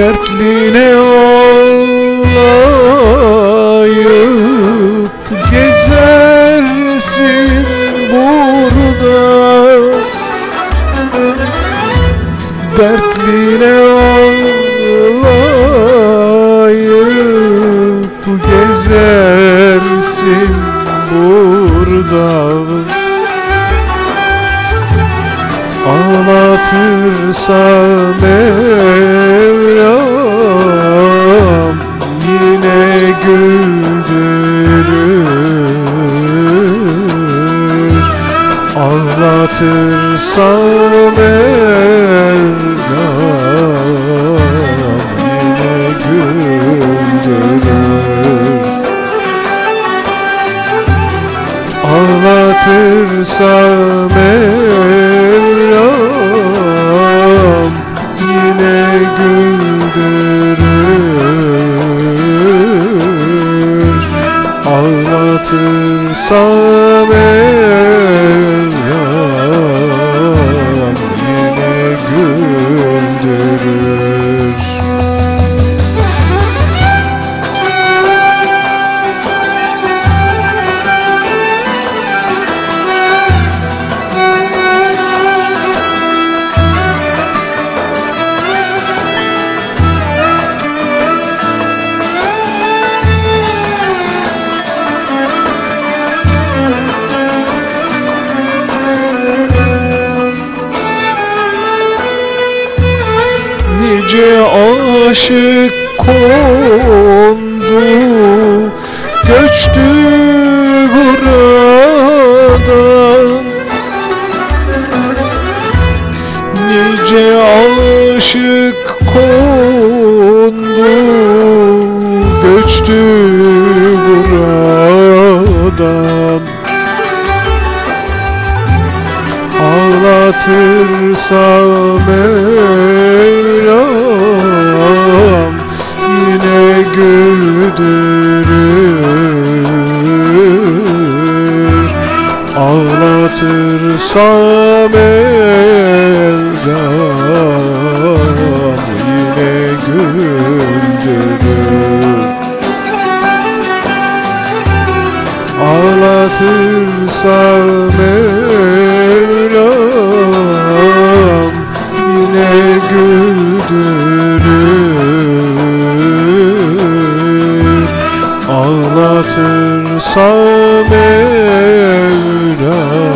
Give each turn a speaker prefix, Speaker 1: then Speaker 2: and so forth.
Speaker 1: Dertline ağlayıp gezersin burada. Dertline ağlayıp gezersin burada. Ağlatırsa Mevlam yine güldürür. Ağlatırsa Mevlam yine güldürür. Ağlatırsa Mevlam yine güldürür. Ağlatırsa Mevlam yine güldürür. Nice aşık kondu, göçtü buradan. Nice aşık kondu, göçtü buradan. Ağlatırsa Mevlam yine güldürür. Ağlatırsa Mevlam yine güldürür. Ağlatırsa Mevlam yine güldürür. Ağlatırsa Mevlam